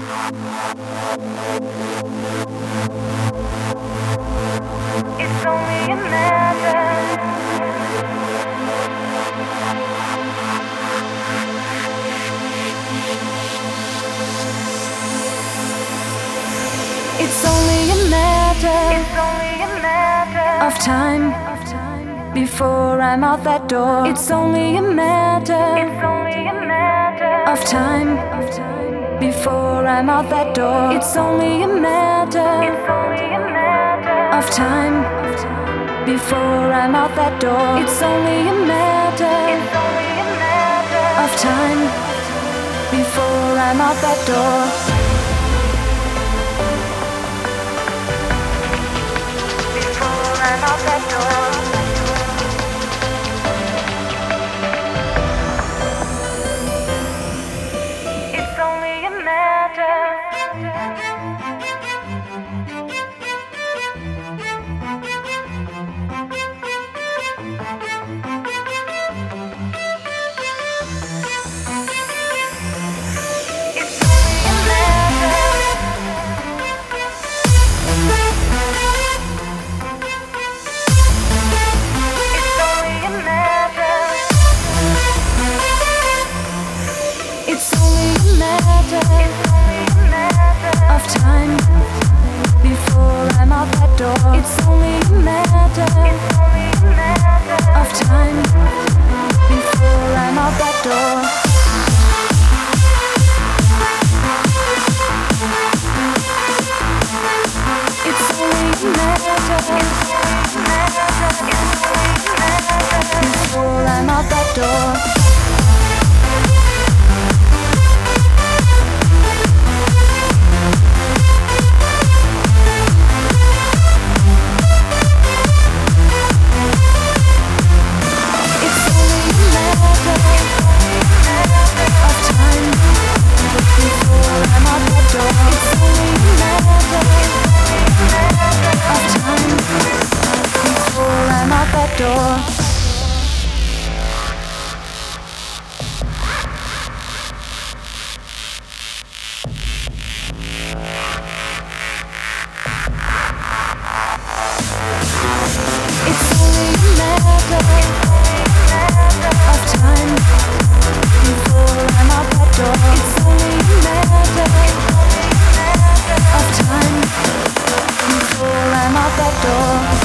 It's only a matter. It's only a matter. It's only a matter of time before I'm out that door. It's only a matter. It's only a matter of time before I'm out that door. It's only a matter. It's only a matter of time before I'm out that door. It's only a matter. It's only a matter of time before I'm out that door. I'm out that door. It's only a matter. Of time before I'm out that door. It's only a matter of time before I'm out that door. It's only a matter before I'm out that door. Door. It's only a matter of time before I'm out that door. It's only a matter of time before I'm out that door.